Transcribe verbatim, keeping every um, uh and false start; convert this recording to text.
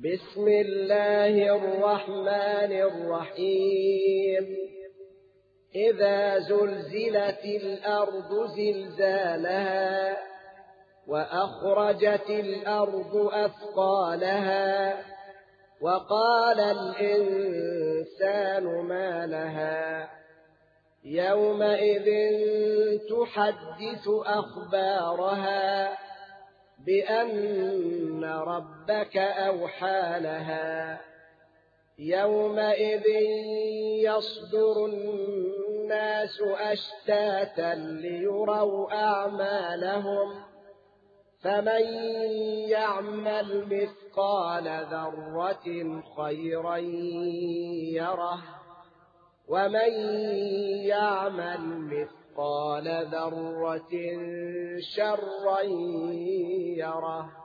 بسم الله الرحمن الرحيم إذا زلزلت الأرض زلزالها وأخرجت الأرض أثقالها وقال الإنسان ما لها يومئذ تحدث أخبارها بأن ربك أوحى لها يومئذ يصدر الناس أشتاتا ليروا أعمالهم فمن يعمل مثقال ذرة خيرا يره ومن يعمل مثقال ذرة شرا يره